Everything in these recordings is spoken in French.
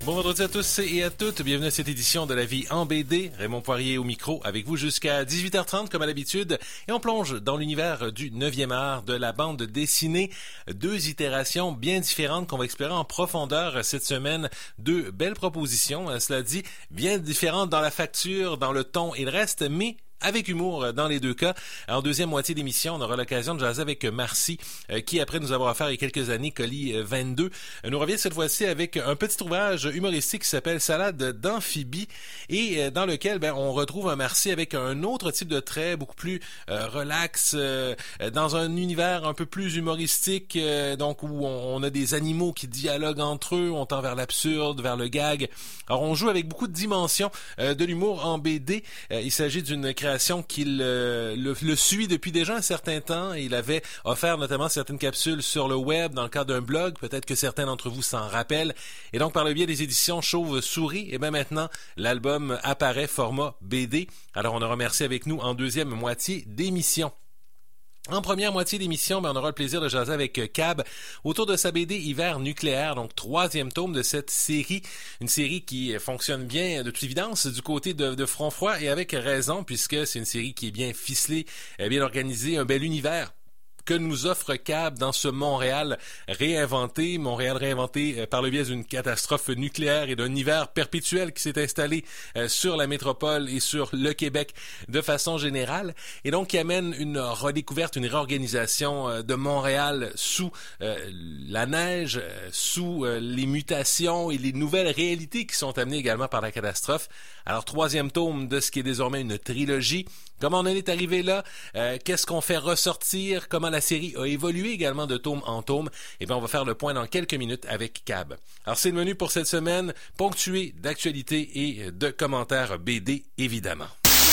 Bon vendredi à tous et à toutes. Bienvenue à cette édition de La Vie en BD. Raymond Poirier au micro avec vous jusqu'à 18h30 comme à l'habitude. Et on plonge dans l'univers du 9e art de la bande dessinée. Deux itérations bien différentes qu'on va explorer en profondeur cette semaine. Deux belles propositions, cela dit, bien différentes dans la facture, dans le ton et le reste, mais avec humour dans les deux cas. En deuxième moitié d'émission, on aura l'occasion de jaser avec Marcy, qui, après nous avoir offert il y a quelques années Colis 22, nous revient cette fois-ci avec un petit ouvrage humoristique qui s'appelle Salade d'amphibie et dans lequel on retrouve un Marcy avec un autre type de trait, beaucoup plus relax, dans un univers un peu plus humoristique, donc où on a des animaux qui dialoguent entre eux, on tend vers l'absurde, vers le gag. Alors on joue avec beaucoup de dimensions de l'humour en BD. Il s'agit d'une création qu'il le suit depuis déjà un certain temps. Il avait offert notamment certaines capsules sur le web dans le cadre d'un blog. Peut-être que certains d'entre vous s'en rappellent. Et donc, par le biais des éditions Chauve-Souris, et bien maintenant, l'album apparaît format BD. Alors, on a remercié avec nous en deuxième moitié d'émission. En première moitié d'émission, on aura le plaisir de jaser avec Cab autour de sa BD Hiver nucléaire, donc troisième tome de cette série. Une série qui fonctionne bien, de toute évidence, du côté de Front Froid et avec raison, puisque c'est une série qui est bien ficelée, bien organisée, un bel univers que nous offre Cab dans ce Montréal réinventé par le biais d'une catastrophe nucléaire et d'un hiver perpétuel qui s'est installé sur la métropole et sur le Québec de façon générale, et donc qui amène une redécouverte, une réorganisation de Montréal sous la neige, sous les mutations et les nouvelles réalités qui sont amenées également par la catastrophe. Alors, troisième tome de ce qui est désormais une trilogie. Comment on en est arrivé là? Qu'est-ce qu'on fait ressortir? Comment la série a évolué également de tome en tome? Eh bien, on va faire le point dans quelques minutes avec Cab. Alors, c'est le menu pour cette semaine, ponctué d'actualités et de commentaires BD, évidemment.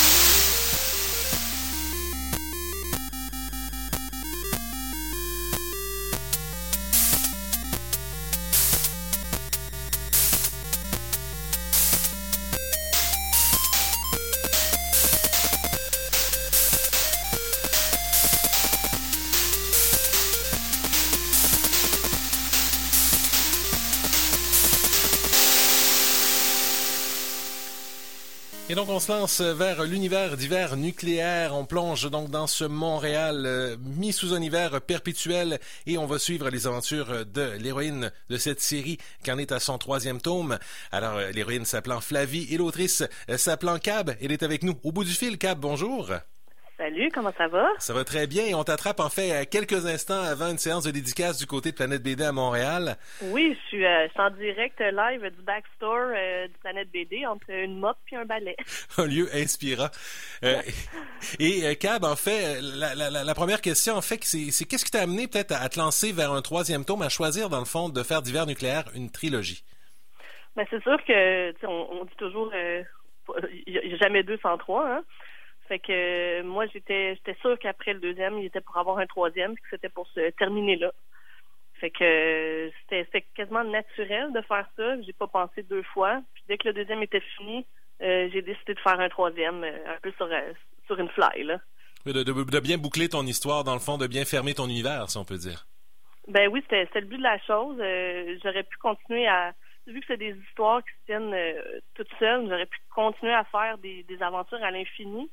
Et donc, on se lance vers l'univers d'hiver nucléaire. On plonge donc dans ce Montréal mis sous un hiver perpétuel et on va suivre les aventures de l'héroïne de cette série qui en est à son troisième tome. Alors, l'héroïne s'appelant Flavie et l'autrice s'appelant Cab. Elle est avec nous au bout du fil. Cab, bonjour. Salut, comment ça va? Ça va très bien et on t'attrape en fait quelques instants avant une séance de dédicace du côté de Planète BD à Montréal. Oui, je suis en direct live du backstore du Planète BD entre une mop et un balai. Un lieu inspirant. Et Cab, en fait, la première question, en fait, c'est qu'est-ce qui t'a amené peut-être à te lancer vers un troisième tome, à choisir dans le fond de faire d'hiver nucléaire une trilogie? Ben c'est sûr que on dit toujours il n'y a jamais 2 sans 3, hein? Fait que moi j'étais sûre qu'après le deuxième, il était pour avoir un troisième, puis que c'était pour se terminer là. Fait que c'était quasiment naturel de faire ça. J'ai pas pensé 2 fois. Puis dès que le deuxième était fini, j'ai décidé de faire un troisième, un peu sur une fly, là. De bien boucler ton histoire, dans le fond, de bien fermer ton univers, si on peut dire. Ben oui, c'était le but de la chose. J'aurais pu continuer vu que c'est des histoires qui se tiennent toutes seules, j'aurais pu continuer à faire des aventures à l'infini.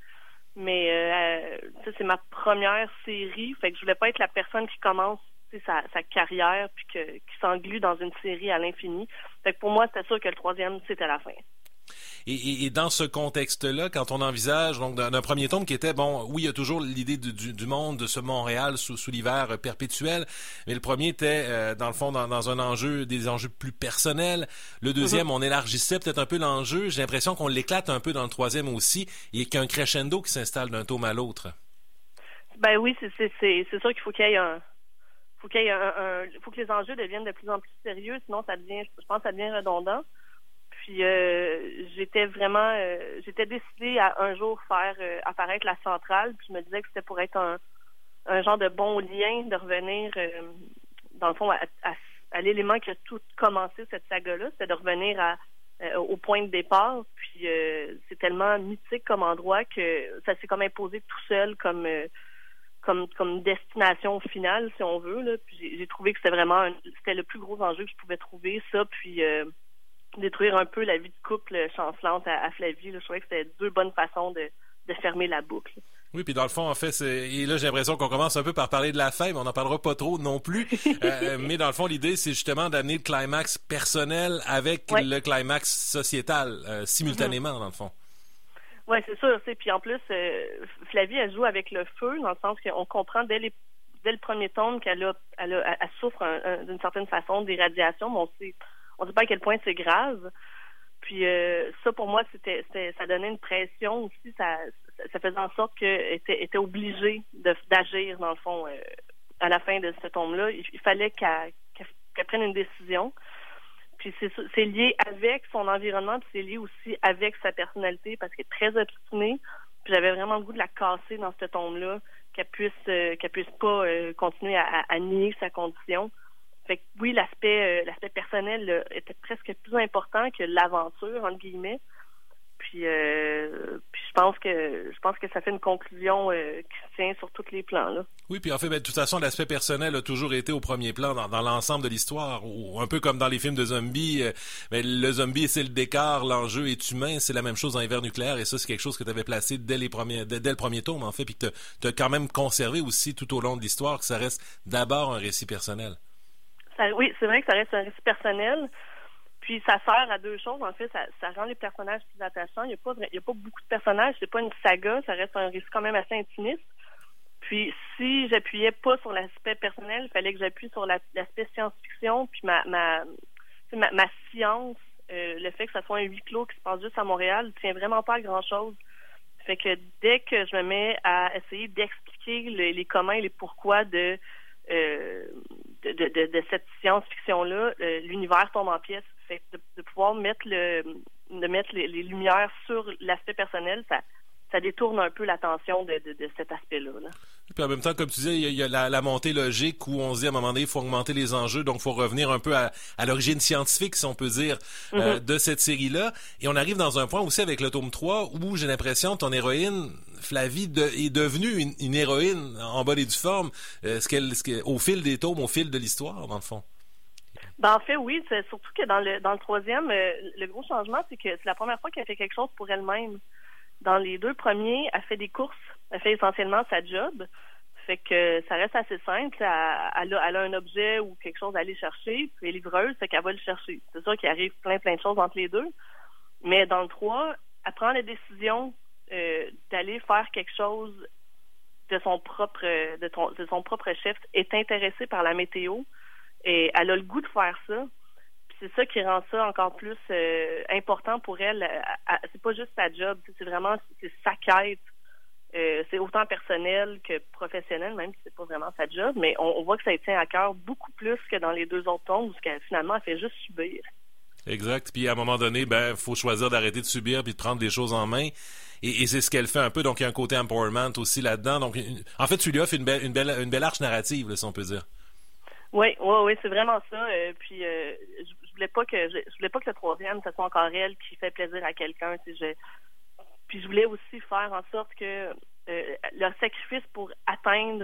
Mais c'est ma première série, fait que je voulais pas être la personne qui commence sa carrière puis qui s'englue dans une série à l'infini. Fait que pour moi, c'était sûr que le troisième, c'était la fin. Et dans ce contexte-là, quand on envisage donc d'un premier tome qui était, bon, oui, il y a toujours l'idée du monde, de ce Montréal sous l'hiver perpétuel, mais le premier était, dans le fond, dans un enjeu, des enjeux plus personnels. Le deuxième, on élargissait peut-être un peu l'enjeu. J'ai l'impression qu'on l'éclate un peu dans le troisième aussi, et qu'il y a un crescendo qui s'installe d'un tome à l'autre. Ben oui, c'est sûr qu'il faut qu'il y ait faut que les enjeux deviennent de plus en plus sérieux, sinon je pense que ça devient redondant. Puis j'étais décidée à un jour faire apparaître la centrale, puis je me disais que c'était pour être un genre de bon lien, de revenir dans le fond à l'élément qui a tout commencé cette saga-là, c'était de revenir au point de départ. Puis c'est tellement mythique comme endroit que ça s'est comme imposé tout seul comme destination finale, si on veut, là. Puis j'ai trouvé que c'était le plus gros enjeu que je pouvais trouver, ça, puis détruire un peu la vie de couple chancelante à Flavie. Là. Je trouvais que c'était 2 bonnes façons de fermer la boucle. Oui, puis dans le fond, en fait, et là, j'ai l'impression qu'on commence un peu par parler de la fin, mais on n'en parlera pas trop non plus. Mais dans le fond, l'idée, c'est justement d'amener le climax personnel avec le climax sociétal, simultanément, dans le fond. Oui, c'est sûr. Puis en plus, Flavie, elle joue avec le feu, dans le sens qu'on comprend dès le premier tome qu'elle souffre d'une certaine façon d'irradiation, mais on sait pas à quel point c'est grave. Puis ça, pour moi, ça donnait une pression aussi. Ça faisait en sorte qu'elle était obligée d'agir, dans le fond, à la fin de ce tome-là. Il fallait qu'elle prenne une décision. Puis c'est lié avec son environnement, puis c'est lié aussi avec sa personnalité, parce qu'elle est très obstinée. Puis j'avais vraiment le goût de la casser dans ce tome-là, qu'elle puisse pas continuer à nier sa condition. Fait que oui, l'aspect personnel là, était presque plus important que l'aventure, entre guillemets. Puis je pense que ça fait une conclusion qui se tient sur tous les plans là. Oui, puis en fait, de toute façon, l'aspect personnel a toujours été au premier plan dans l'ensemble de l'histoire, ou un peu comme dans les films de zombies. Mais le zombie, c'est le décor, l'enjeu est humain, c'est la même chose dans Hiver nucléaire, et ça, c'est quelque chose que tu avais placé dès le premier tome, en fait, puis que t'as quand même conservé aussi tout au long de l'histoire, que ça reste d'abord un récit personnel. Oui, c'est vrai que ça reste un récit personnel. Puis ça sert à 2 choses. En fait, ça rend les personnages plus attachants. Il y a pas beaucoup de personnages. C'est pas une saga. Ça reste un récit quand même assez intimiste. Puis si j'appuyais pas sur l'aspect personnel, il fallait que j'appuie sur l'aspect science-fiction. Puis ma science, le fait que ça soit un huis clos qui se passe juste à Montréal, ne tient vraiment pas à grand-chose. Fait que dès que je me mets à essayer d'expliquer les comment et les pourquoi de cette science-fiction-là, l'univers tombe en pièces. Fait de pouvoir mettre les lumières sur l'aspect personnel, ça détourne un peu l'attention de cet aspect-là. Là. Puis en même temps, comme tu disais, il y a la montée logique où on se dit à un moment donné, il faut augmenter les enjeux, donc il faut revenir un peu à l'origine scientifique, si on peut dire, de cette série-là. Et on arrive dans un point aussi avec le tome 3 où j'ai l'impression que ton héroïne, Flavie, est devenue une héroïne en bonne et due forme, au fil des tomes, au fil de l'histoire, dans le fond. Ben, en fait, oui, c'est surtout que dans le 3e, le gros changement, c'est que c'est la première fois qu'elle fait quelque chose pour elle-même. Dans les 2 premiers, elle fait des courses. Elle fait essentiellement sa job. Fait que ça reste assez simple. Elle a un objet ou quelque chose à aller chercher, puis elle est livreuse, fait qu'elle va le chercher. C'est sûr qu'il arrive plein de choses entre les 2. Mais dans le 3, elle prend la décision d'aller faire quelque chose de son propre chef, est intéressée par la météo. Et elle a le goût de faire ça. Puis c'est ça qui rend ça encore plus important pour elle. C'est pas juste sa job, c'est sa quête. C'est autant personnel que professionnel, même si c'est pas vraiment sa job. Mais on voit que ça lui tient à cœur beaucoup plus que dans les 2 autres tomes, où finalement, elle fait juste subir. Exact. Puis à un moment donné, faut choisir d'arrêter de subir puis de prendre des choses en main. Et c'est ce qu'elle fait un peu. Donc il y a un côté empowerment aussi là-dedans. Donc en fait, tu lui offres une belle arche narrative, là, si on peut dire. Oui, c'est vraiment ça. Puis je voulais pas que le 3e, ce soit encore elle qui fait plaisir à quelqu'un. Puis je voulais aussi faire en sorte que leur sacrifice pour atteindre,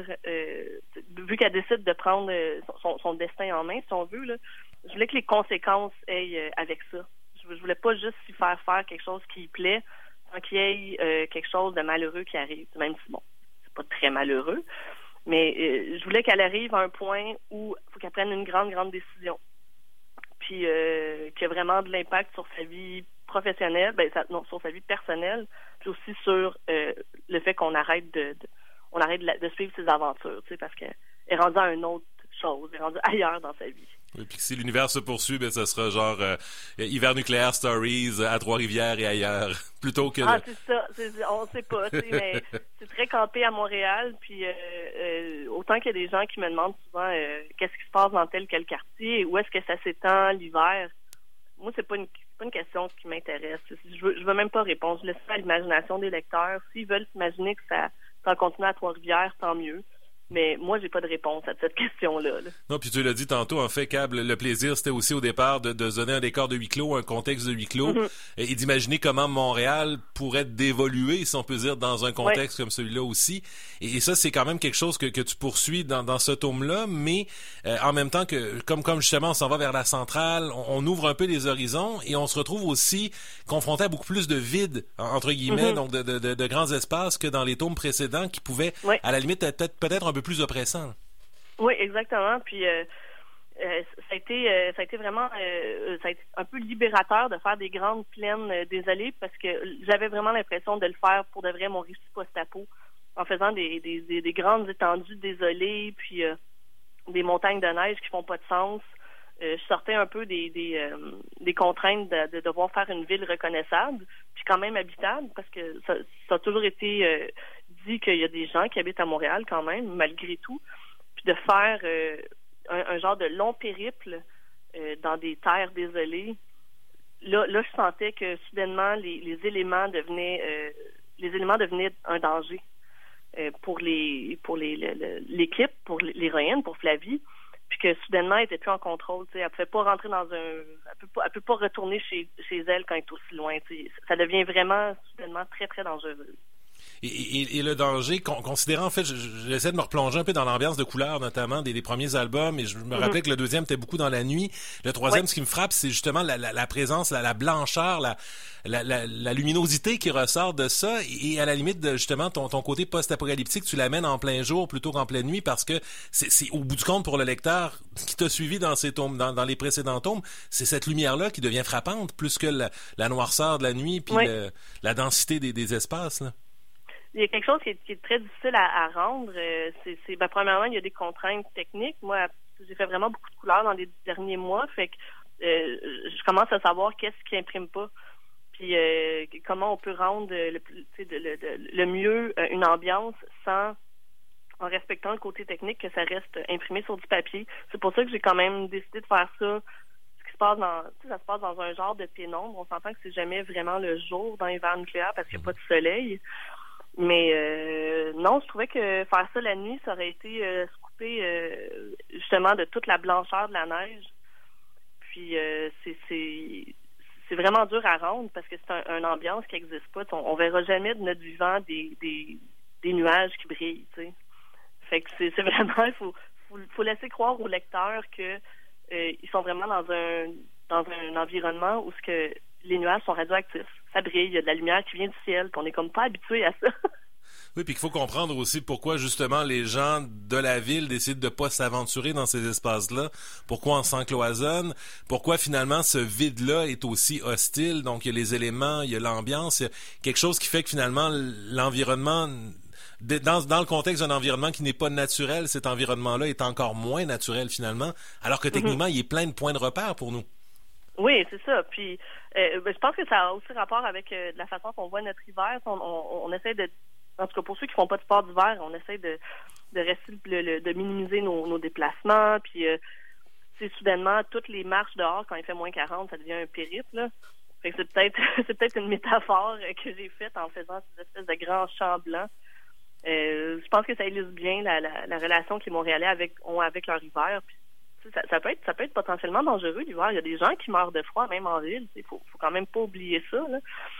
vu qu'elle décide de prendre son destin en main, si on veut, là, je voulais que les conséquences aillent avec ça. Je voulais pas juste lui faire quelque chose qui lui plaît, sans qu'il y ait quelque chose de malheureux qui arrive. Même si, bon, c'est pas très malheureux. Mais je voulais qu'elle arrive à un point où il faut qu'elle prenne une grande décision. Puis qui a vraiment de l'impact sur sa vie professionnelle, sur sa vie personnelle, puis aussi sur le fait qu'on arrête de suivre ses aventures, tu sais, parce qu'elle est rendue à une autre chose, elle est rendue ailleurs dans sa vie. Oui, puis si l'univers se poursuit, ça sera genre Hiver nucléaire Stories à Trois-Rivières et ailleurs, plutôt que... Ah, c'est ça, on sait pas, tu sais, mais c'est très campé à Montréal, puis autant qu'il y a des gens qui me demandent souvent qu'est-ce qui se passe dans tel quel quartier, où est-ce que ça s'étend l'hiver. Moi, c'est pas une question qui m'intéresse. Je veux même pas répondre. Je laisse ça à l'imagination des lecteurs. S'ils veulent s'imaginer que ça continue à Trois-Rivières, tant mieux. Mais moi, j'ai pas de réponse à cette question-là. Là. Non, puis tu l'as dit tantôt, en fait, Cab, le plaisir, c'était aussi au départ de se donner un décor de huis clos, un contexte de huis clos, et d'imaginer comment Montréal pourrait d'évoluer, si on peut dire, dans un contexte comme celui-là aussi. Et ça, c'est quand même quelque chose que tu poursuis dans ce tome-là, mais en même temps que, comme justement, on s'en va vers la centrale, on ouvre un peu les horizons, et on se retrouve aussi confronté à beaucoup plus de vide, entre guillemets, donc de grands espaces que dans les tomes précédents qui pouvaient, à la limite, être peut-être un peu plus oppressant. Oui, exactement. Puis ça a été vraiment ça a été un peu libérateur de faire des grandes plaines désolées parce que j'avais vraiment l'impression de le faire pour de vrai mon récit post-apo en faisant des grandes étendues désolées puis des montagnes de neige qui font pas de sens. Je sortais un peu des contraintes de devoir faire une ville reconnaissable puis quand même habitable parce que ça a toujours été dit qu'il y a des gens qui habitent à Montréal quand même malgré tout puis de faire un genre de long périple dans des terres désolées. Là, je sentais que soudainement les éléments devenaient un danger pour l'équipe, pour l'héroïne, pour Flavie, puis que soudainement elle était plus en contrôle. Elle pouvait pas rentrer elle peut pas retourner chez elle quand elle est aussi loin. Ça devient vraiment soudainement très très dangereux. Et le danger, considérant, en fait, j'essaie de me replonger un peu dans l'ambiance de couleurs, notamment des premiers albums, et je me rappelais que le deuxième était beaucoup dans la nuit. Le troisième, ce qui me frappe, c'est justement la présence, la blancheur, la luminosité qui ressort de ça, et à la limite, justement, ton côté post-apocalyptique, tu l'amènes en plein jour plutôt qu'en pleine nuit, parce que c'est au bout du compte, pour le lecteur qui t'a suivi dans ces tomes, dans les précédents tomes, c'est cette lumière-là qui devient frappante, plus que la noirceur de la nuit, puis la densité des espaces, là. Il y a quelque chose qui est très difficile à rendre. Premièrement, il y a des contraintes techniques. Moi, j'ai fait vraiment beaucoup de couleurs dans les derniers mois, fait que je commence à savoir qu'est-ce qui imprime pas, puis comment on peut rendre le mieux une ambiance en respectant le côté technique que ça reste imprimé sur du papier. C'est pour ça que j'ai quand même décidé de faire ça. Ça se passe dans un genre de pénombre. On s'entend que c'est jamais vraiment le jour dans l'hiver nucléaire parce qu'il n'y a pas de soleil. Mais non, je trouvais que faire ça la nuit, ça aurait été se couper justement de toute la blancheur de la neige. Puis c'est vraiment dur à rendre parce que c'est une ambiance qui n'existe pas. On verra jamais de notre vivant des nuages qui brillent. T'sais. Fait que c'est vraiment, il faut laisser croire aux lecteurs que ils sont vraiment dans un environnement où les nuages sont radioactifs. Ça brille, il y a de la lumière qui vient du ciel, qu'on est comme pas habitué à ça. Oui, puis qu'il faut comprendre aussi pourquoi justement les gens de la ville décident de pas s'aventurer dans ces espaces-là, pourquoi on s'encloisonne, pourquoi finalement ce vide-là est aussi hostile, donc il y a les éléments, il y a l'ambiance, il y a quelque chose qui fait que finalement l'environnement, dans le contexte d'un environnement qui n'est pas naturel, cet environnement-là est encore moins naturel finalement, alors que techniquement il est plein de points de repère pour nous. Oui, c'est ça. Puis, je pense que ça a aussi rapport avec la façon qu'on voit notre hiver. On essaie de, en tout cas pour ceux qui font pas de sport d'hiver, on essaie de rester de minimiser nos déplacements. Puis, soudainement, toutes les marches dehors quand il fait moins 40, ça devient un périple. Là. Fait que c'est peut-être une métaphore que j'ai faite en faisant ces espèces de grands champs blancs. Je pense que ça illustre bien la relation que les Montréalais ont avec leur hiver. Puis, ça peut être potentiellement dangereux l'hiver. Il y a des gens qui meurent de froid, même en ville. Il faut quand même pas oublier ça. Là.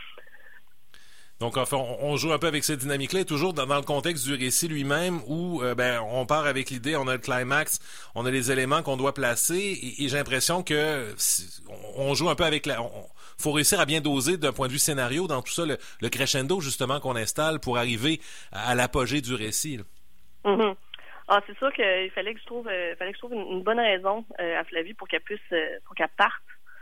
Donc, enfin, on joue un peu avec cette dynamique-là, et toujours dans le contexte du récit lui-même, où on part avec l'idée, on a le climax, on a les éléments qu'on doit placer, et j'ai l'impression que on joue un peu avec faut réussir à bien doser d'un point de vue scénario dans tout ça, le crescendo justement qu'on installe pour arriver à l'apogée du récit. Mm-hmm. Ah, c'est sûr qu'il fallait que je trouve une bonne raison à Flavie pour qu'elle parte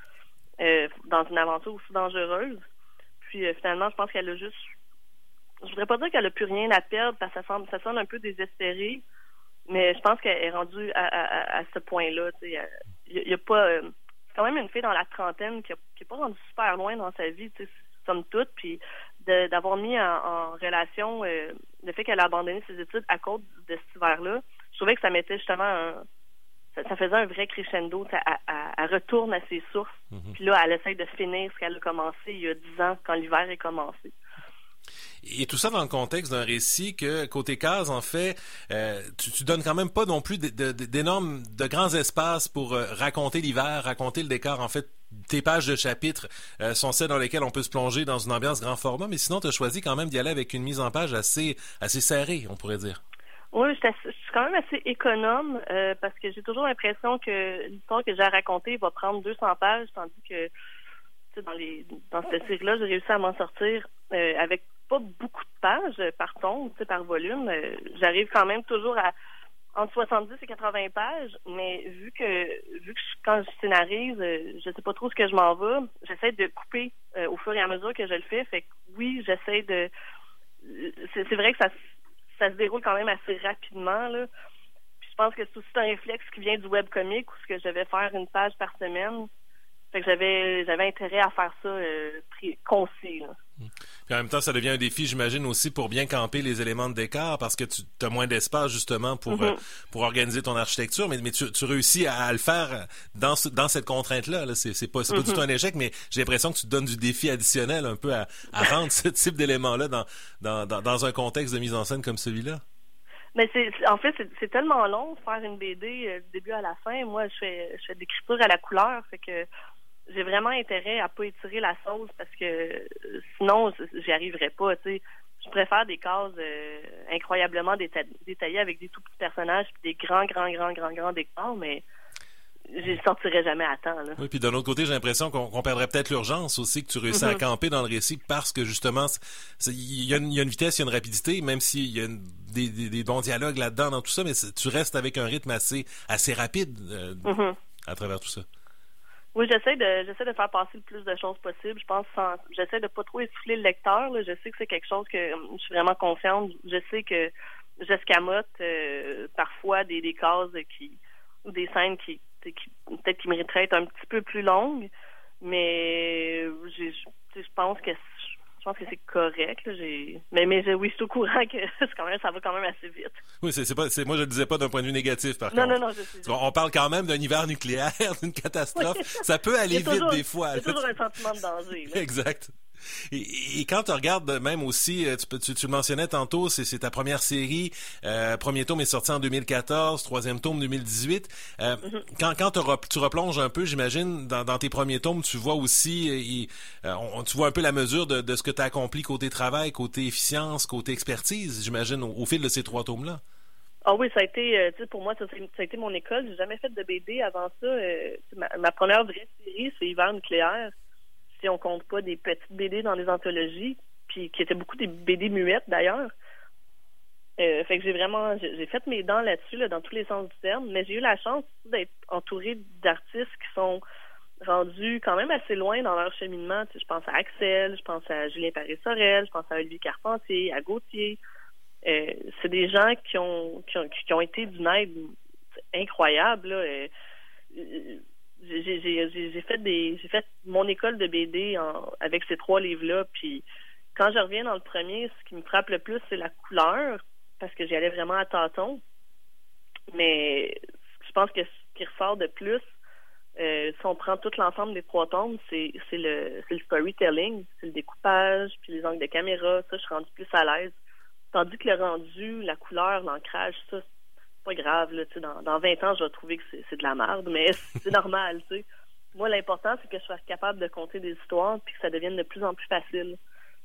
dans une aventure aussi dangereuse. Puis finalement, je pense qu'elle a juste, je voudrais pas dire qu'elle a plus rien à perdre parce que ça sonne un peu désespéré, mais je pense qu'elle est rendue à ce point-là. Il y a pas, c'est quand même une fille dans la trentaine qui est pas rendue super loin dans sa vie, somme toute, puis d'avoir mis en relation le fait qu'elle a abandonné ses études à cause de cet hiver-là, je trouvais que ça mettait justement ça faisait un vrai crescendo. Elle retourne à ses sources, puis là, elle essaie de finir ce qu'elle a commencé il y a 10 ans, quand l'hiver est commencé. Et tout ça dans le contexte d'un récit que, côté case, en fait, tu donnes quand même pas non plus de grands espaces pour raconter l'hiver, raconter le décor. En fait, tes pages de chapitres sont celles dans lesquelles on peut se plonger dans une ambiance grand format, mais sinon, tu as choisi quand même d'y aller avec une mise en page assez serrée, on pourrait dire. Oui, je suis quand même assez économe parce que j'ai toujours l'impression que l'histoire que j'ai à raconter va prendre 200 pages, tandis que dans cette série-là, j'ai réussi à m'en sortir avec pas beaucoup de pages par tome, par volume. J'arrive quand même toujours à entre 70 et 80 pages, mais vu que quand je scénarise, je sais pas trop ce que je m'en vais, j'essaie de couper au fur et à mesure que je le fais. Fait que oui, j'essaie de... C'est vrai que ça se déroule quand même assez rapidement, là. Puis je pense que c'est aussi un réflexe qui vient du webcomic où ce que je vais faire une page par semaine. Fait que j'avais intérêt à faire ça concis, là. Puis en même temps, ça devient un défi, j'imagine, aussi pour bien camper les éléments de décor parce que tu as moins d'espace, justement, pour organiser ton architecture. Mais tu réussis à le faire dans cette contrainte-là. Là. C'est pas du tout un échec, mais j'ai l'impression que tu te donnes du défi additionnel un peu à rendre ce type d'éléments-là dans un contexte de mise en scène comme celui-là. Mais en fait, c'est tellement long de faire une BD du début à la fin. Moi, je fais de l'écriture à la couleur, fait que j'ai vraiment intérêt à pas étirer la sauce parce que sinon, j'y arriverais pas, tu sais. Je préfère des cases incroyablement détaillées avec des tout petits personnages puis des grands décors, mais je sortirais jamais à temps, là. Oui, puis d'un autre côté, j'ai l'impression qu'on perdrait peut-être l'urgence aussi, que tu réussis à camper dans le récit parce que justement, il y a une vitesse, il y a une rapidité, même s'il y a des bons dialogues là-dedans dans tout ça, mais tu restes avec un rythme assez rapide à travers tout ça. Oui, j'essaie de faire passer le plus de choses possible. Je pense j'essaie de pas trop essouffler le lecteur, là. Je sais que c'est quelque chose que je suis vraiment confiante. Je sais que j'escamote parfois des cases ou des scènes qui peut-être qui mériteraient être un petit peu plus longues, mais je pense que c'est correct, là. Mais oui, je suis au courant que ça va quand même assez vite. Oui, moi je le disais pas d'un point de vue négatif, par contre. Non, je sais. On parle quand même d'un hiver nucléaire, d'une catastrophe. Oui. Ça peut aller vite des fois. Il y a toujours un sentiment de danger, là. Exact. Et quand tu regardes même aussi, tu le mentionnais tantôt, c'est ta première série, premier tome est sorti en 2014, troisième tome 2018. Quand tu replonges un peu, j'imagine, dans tes premiers tomes, tu vois aussi, tu vois un peu la mesure de ce que tu as accompli côté travail, côté efficience, côté expertise, j'imagine, au fil de ces 3 tomes-là. Ah oui, ça a été, pour moi, ça a été mon école. J'ai jamais fait de BD avant ça. Ma première vraie série, c'est Hiver nucléaire. Si on compte pas des petites BD dans les anthologies, puis qui étaient beaucoup des BD muettes d'ailleurs. Fait que j'ai fait mes dents là-dessus, là, dans tous les sens du terme, mais j'ai eu la chance d'être entourée d'artistes qui sont rendus quand même assez loin dans leur cheminement. Tu sais, je pense à Axel, je pense à Julien Paris-Sorel, je pense à Olivier Carpentier, à Gauthier. C'est des gens qui ont été d'une aide incroyable, là. J'ai fait mon école de BD avec ces 3 livres-là, puis quand je reviens dans le premier, ce qui me frappe le plus, c'est la couleur, parce que j'y allais vraiment à tâtons. Mais je pense que ce qui ressort de plus, si on prend tout l'ensemble des 3 tomes, c'est le storytelling, c'est le découpage, puis les angles de caméra, ça, je suis rendue plus à l'aise. Tandis que le rendu, la couleur, l'ancrage, ça, pas grave, là, tu sais, dans 20 ans, je vais trouver que c'est de la merde, mais c'est normal, tu sais. Moi, l'important, c'est que je sois capable de conter des histoires puis que ça devienne de plus en plus facile.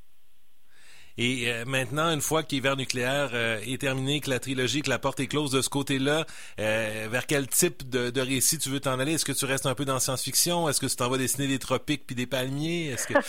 Et maintenant, une fois qu'Hiver nucléaire est terminé, que la trilogie, que la porte est close de ce côté-là, vers quel type de récit tu veux t'en aller? Est-ce que tu restes un peu dans la science-fiction? Est-ce que tu t'en vas dessiner des tropiques puis des palmiers? Est-ce que...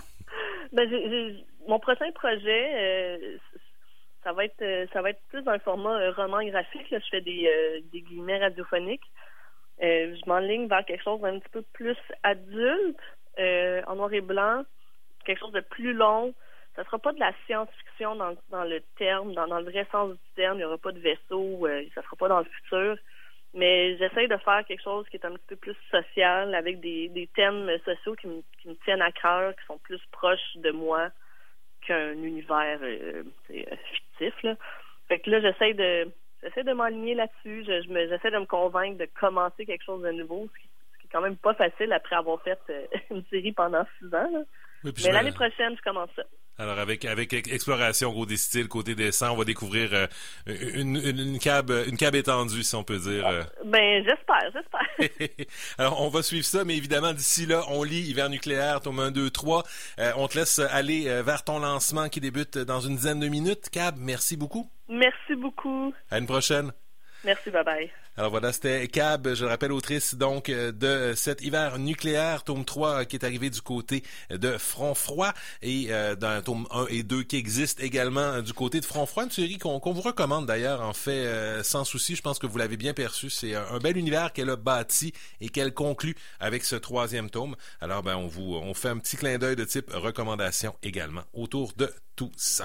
mon prochain projet... Ça va être plus un format roman graphique. Là. Je fais des guillemets radiophoniques. Je m'enligne vers quelque chose d'un petit peu plus adulte, en noir et blanc, quelque chose de plus long. Ça sera pas de la science-fiction dans le terme, dans le vrai sens du terme. Il n'y aura pas de vaisseau, ça sera pas dans le futur. Mais j'essaie de faire quelque chose qui est un petit peu plus social, avec des thèmes sociaux qui me tiennent à cœur, qui sont plus proches de moi qu'un univers fictif, là. Fait que là, j'essaie de m'aligner là-dessus. J'essaie de me convaincre de commencer quelque chose de nouveau, ce qui est quand même pas facile après avoir fait une série pendant 6 ans, là. Oui, mais l'année prochaine, je commence ça. Alors, avec exploration, gros des styles, côté dessin, on va découvrir une cab étendue, si on peut dire. Ben, j'espère. Alors, on va suivre ça, mais évidemment, d'ici là, on lit Hiver nucléaire, tome 1, 2, 3. On te laisse aller vers ton lancement qui débute dans une dizaine de minutes. Cab, merci beaucoup. Merci beaucoup. À une prochaine. Merci, bye-bye. Alors voilà, c'était Cab, je le rappelle, autrice donc de cet Hiver nucléaire, tome 3 qui est arrivé du côté de Front Froid et dans tome 1 et 2 qui existe également du côté de Front Froid, une série qu'on vous recommande d'ailleurs en fait sans souci, je pense que vous l'avez bien perçu, c'est un bel univers qu'elle a bâti et qu'elle conclut avec ce 3e tome. Alors ben on fait un petit clin d'œil de type recommandation également autour de tout ça.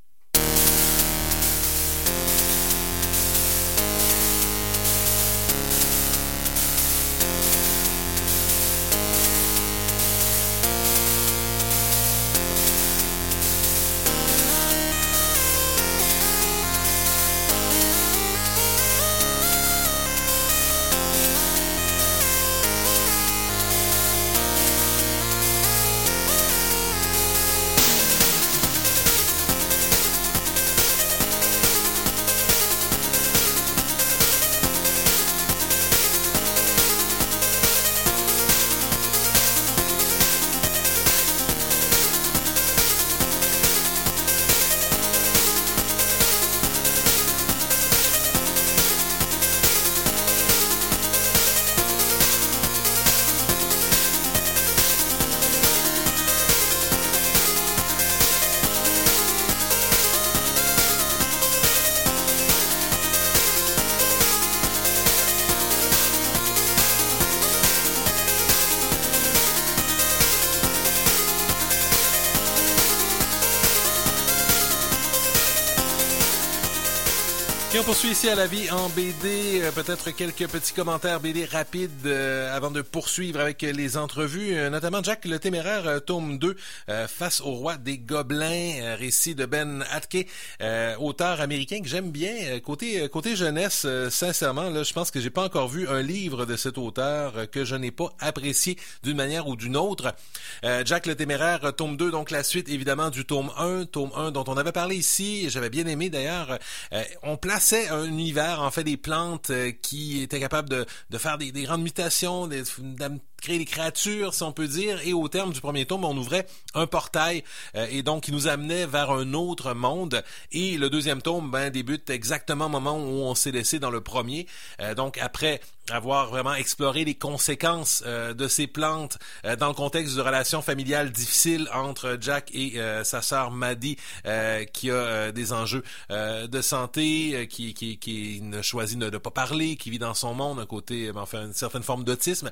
Et on poursuit ici à la vie en BD, peut-être quelques petits commentaires BD rapides avant de poursuivre avec les entrevues, notamment Jack le Téméraire, tome 2, Face au roi des gobelins, récit de Ben Hatke, auteur américain que j'aime bien, côté jeunesse, sincèrement, là, je pense que j'ai pas encore vu un livre de cet auteur que je n'ai pas apprécié d'une manière ou d'une autre. Jack le Téméraire, tome 2, donc la suite évidemment du tome 1 dont on avait parlé ici, j'avais bien aimé d'ailleurs, on place un univers, en fait, des plantes qui étaient capables de faire des grandes mutations, de créer des créatures, si on peut dire, et au terme du premier tome, on ouvrait un portail et donc il nous amenait vers un autre monde, et le deuxième tome débute exactement au moment où on s'est laissé dans le premier, donc après avoir vraiment exploré les conséquences de ces plantes dans le contexte de relations familiales difficiles entre Jack et sa sœur Maddie, qui a des enjeux de santé, qui ne choisit de ne pas parler, qui vit dans son monde, un côté, enfin une certaine forme d'autisme.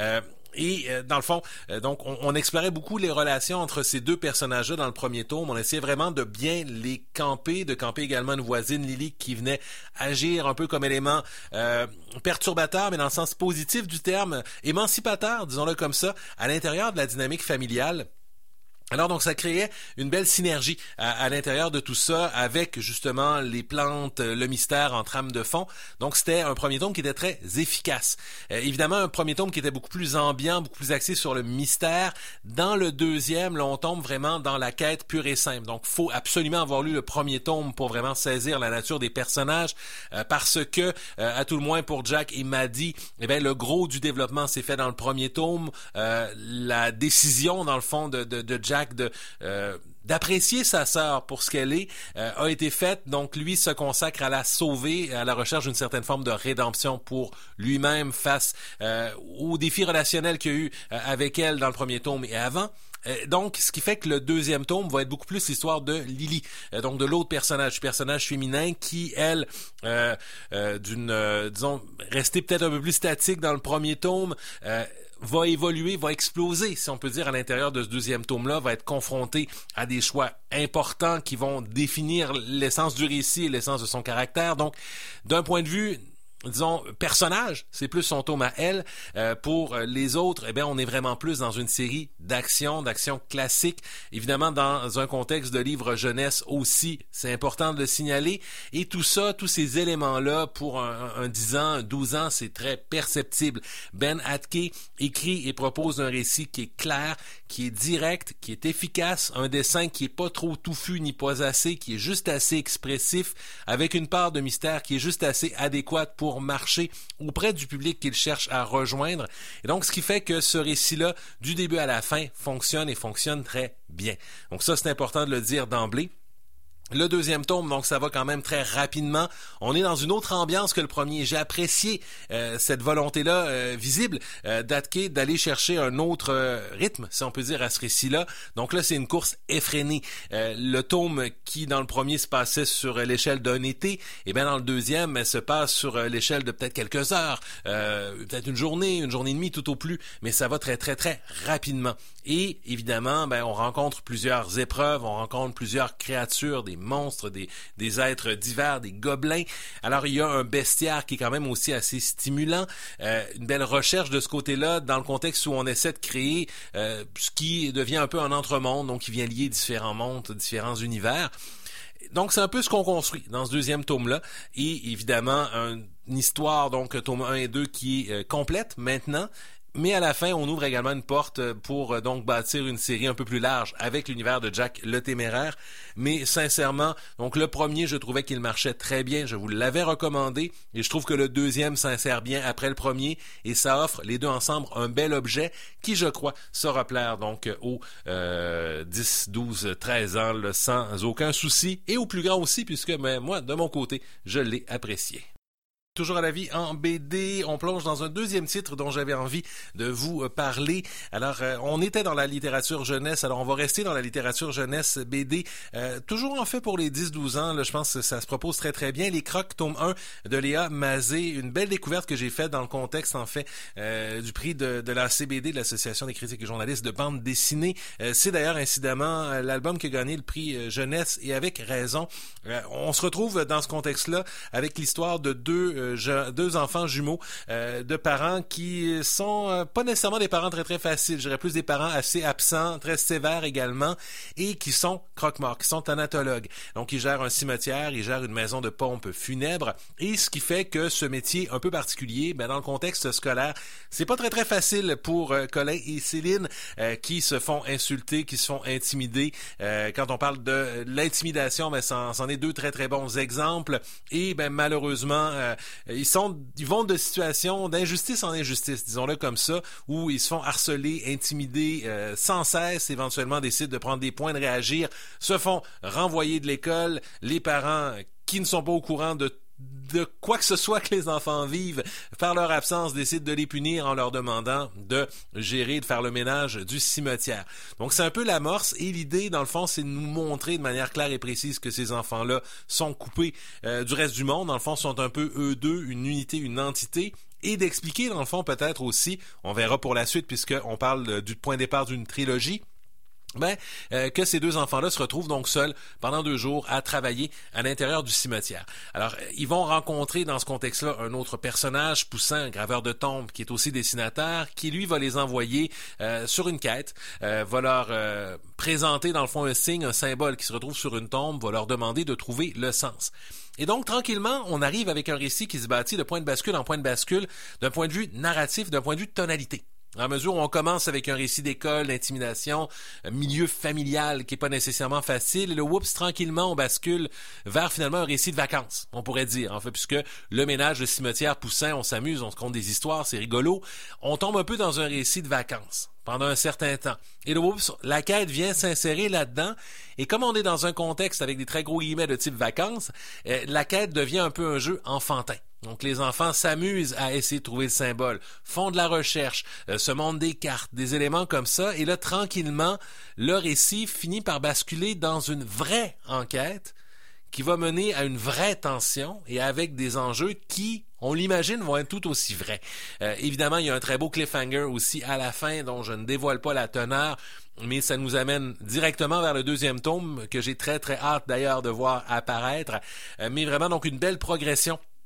Et dans le fond, donc on explorait beaucoup les relations entre ces deux personnages-là dans le premier tome. On essayait vraiment de bien les camper, de camper également une voisine, Lily, qui venait agir un peu comme élément perturbateur, mais dans le sens positif du terme, émancipateur, disons-le comme ça, à l'intérieur de la dynamique familiale. Alors donc ça créait une belle synergie à l'intérieur de tout ça avec justement les plantes, le mystère en trame de fond. Donc c'était un premier tome qui était très efficace. Évidemment un premier tome qui était beaucoup plus ambiant, beaucoup plus axé sur le mystère. Dans le deuxième, là on tombe vraiment dans la quête pure et simple. Donc faut absolument avoir lu le premier tome pour vraiment saisir la nature des personnages parce que à tout le moins pour Jack et Maddie, le gros du développement s'est fait dans le premier tome. La décision dans le fond de Jack d'apprécier sa sœur pour ce qu'elle est a été faite, donc lui se consacre à la sauver, à la recherche d'une certaine forme de rédemption pour lui-même face aux défis relationnels qu'il y a eu avec elle dans le premier tome et avant. Donc, ce qui fait que le deuxième tome va être beaucoup plus l'histoire de Lily, donc de l'autre personnage, du personnage féminin qui, elle, disons, restée peut-être un peu plus statique dans le premier tome, va évoluer, va exploser, si on peut dire, à l'intérieur de ce deuxième tome-là, va être confronté à des choix importants qui vont définir l'essence du récit et l'essence de son caractère. Donc, d'un point de vue disons, personnage, c'est plus son tome à elle. Pour les autres, eh bien, on est vraiment plus dans une série d'action classique, évidemment dans un contexte de livre jeunesse aussi, c'est important de le signaler. Et tout ça, tous ces éléments-là, pour un 10 ans, un 12 ans, c'est très perceptible. Ben Hatke écrit et propose un récit qui est clair, qui est direct, qui est efficace, un dessin qui est pas trop touffu ni pas assez, qui est juste assez expressif, avec une part de mystère qui est juste assez adéquate pour marcher auprès du public qu'il cherche à rejoindre. Et donc, ce qui fait que ce récit-là, du début à la fin, fonctionne et fonctionne très bien. Donc ça, c'est important de le dire d'emblée. Le deuxième tome, donc ça va quand même très rapidement. On est dans une autre ambiance que le premier. J'ai apprécié cette volonté-là visible d'Hatke d'aller chercher un autre rythme, si on peut dire, à ce récit-là. Donc là, c'est une course effrénée. Le tome qui, dans le premier, se passait sur l'échelle d'un été, et bien dans le deuxième, elle se passe sur l'échelle de peut-être quelques heures, peut-être une journée et demie tout au plus, mais ça va très, très, très rapidement. Et évidemment, ben, on rencontre plusieurs épreuves, on rencontre plusieurs créatures, des monstres, des êtres divers, des gobelins. Alors, il y a un bestiaire qui est quand même aussi assez stimulant. Une belle recherche de ce côté-là, dans le contexte où on essaie de créer ce qui devient un peu un entremonde, donc qui vient lier différents mondes, différents univers. Donc, c'est un peu ce qu'on construit dans ce deuxième tome-là. Et évidemment, une histoire, donc tome 1 et 2, qui est complète maintenant. Mais à la fin, on ouvre également une porte pour donc bâtir une série un peu plus large avec l'univers de Jack le Téméraire. Mais sincèrement, donc le premier, je trouvais qu'il marchait très bien. Je vous l'avais recommandé et je trouve que le deuxième s'insère bien après le premier et ça offre les deux ensemble un bel objet qui, je crois, saura plaire donc aux 10, 12, 13 ans là, sans aucun souci et aux plus grands aussi puisque moi, de mon côté, je l'ai apprécié. Toujours à la vie en BD, on plonge dans un deuxième titre dont j'avais envie de vous parler. Alors, on était dans la littérature jeunesse, alors on va rester dans la littérature jeunesse BD. Toujours en fait pour les 10-12 ans, là, je pense que ça se propose très très bien. Les Crocs, tome 1 de Léa Mazé, une belle découverte que j'ai faite dans le contexte en fait du prix de la CBD, de l'Association des critiques et journalistes de bande dessinée. C'est d'ailleurs incidemment l'album qui a gagné le prix jeunesse et avec raison. On se retrouve dans ce contexte-là avec l'histoire de deux enfants jumeaux de parents qui sont pas nécessairement des parents très très faciles, je dirais plus des parents assez absents, très sévères également, et qui sont croque-morts, qui sont thanatologues. Donc ils gèrent un cimetière, ils gèrent une maison de pompe funèbre, et ce qui fait que ce métier un peu particulier, dans le contexte scolaire, c'est pas très très facile pour Colin et Céline qui se font insulter, qui se font intimider. Quand on parle de l'intimidation, c'en est deux très très bons exemples, et malheureusement ils vont de situation d'injustice en injustice, disons-le comme ça, où ils se font harceler, intimider sans cesse, éventuellement décident de prendre des points, de réagir, se font renvoyer de l'école, les parents qui ne sont pas au courant de quoi que ce soit que les enfants vivent, par leur absence, décident de les punir en leur demandant de gérer, de faire le ménage du cimetière. Donc c'est un peu l'amorce et l'idée, dans le fond, c'est de nous montrer de manière claire et précise que ces enfants-là sont coupés du reste du monde, dans le fond, sont un peu eux deux, une unité, une entité, et d'expliquer, dans le fond, peut-être aussi, on verra pour la suite puisqu'on parle du point de départ d'une trilogie, que ces deux enfants-là se retrouvent donc seuls pendant 2 jours à travailler à l'intérieur du cimetière. Alors, ils vont rencontrer dans ce contexte-là un autre personnage, Poussin, un graveur de tombes, qui est aussi dessinateur, qui lui va les envoyer sur une quête, va leur présenter dans le fond un signe, un symbole qui se retrouve sur une tombe, va leur demander de trouver le sens. Et donc, tranquillement, on arrive avec un récit qui se bâtit de point de bascule en point de bascule, d'un point de vue narratif, d'un point de vue de tonalité. À mesure où on commence avec un récit d'école, d'intimidation, milieu familial qui est pas nécessairement facile, et le whoops, tranquillement, on bascule vers finalement un récit de vacances, on pourrait dire, en fait, puisque le ménage, le cimetière Poussin, on s'amuse, on se conte des histoires, c'est rigolo. On tombe un peu dans un récit de vacances pendant un certain temps. Et le whoops, la quête vient s'insérer là-dedans, et comme on est dans un contexte avec des très gros guillemets de type vacances, la quête devient un peu un jeu enfantin. Donc les enfants s'amusent à essayer de trouver le symbole, font de la recherche, se montrent des cartes, des éléments comme ça, et là tranquillement, le récit finit par basculer dans une vraie enquête qui va mener à une vraie tension et avec des enjeux qui, on l'imagine, vont être tout aussi vrais. Évidemment, il y a un très beau cliffhanger aussi à la fin dont je ne dévoile pas la teneur, mais ça nous amène directement vers le deuxième tome que j'ai très très hâte d'ailleurs de voir apparaître. Mais vraiment donc une belle progression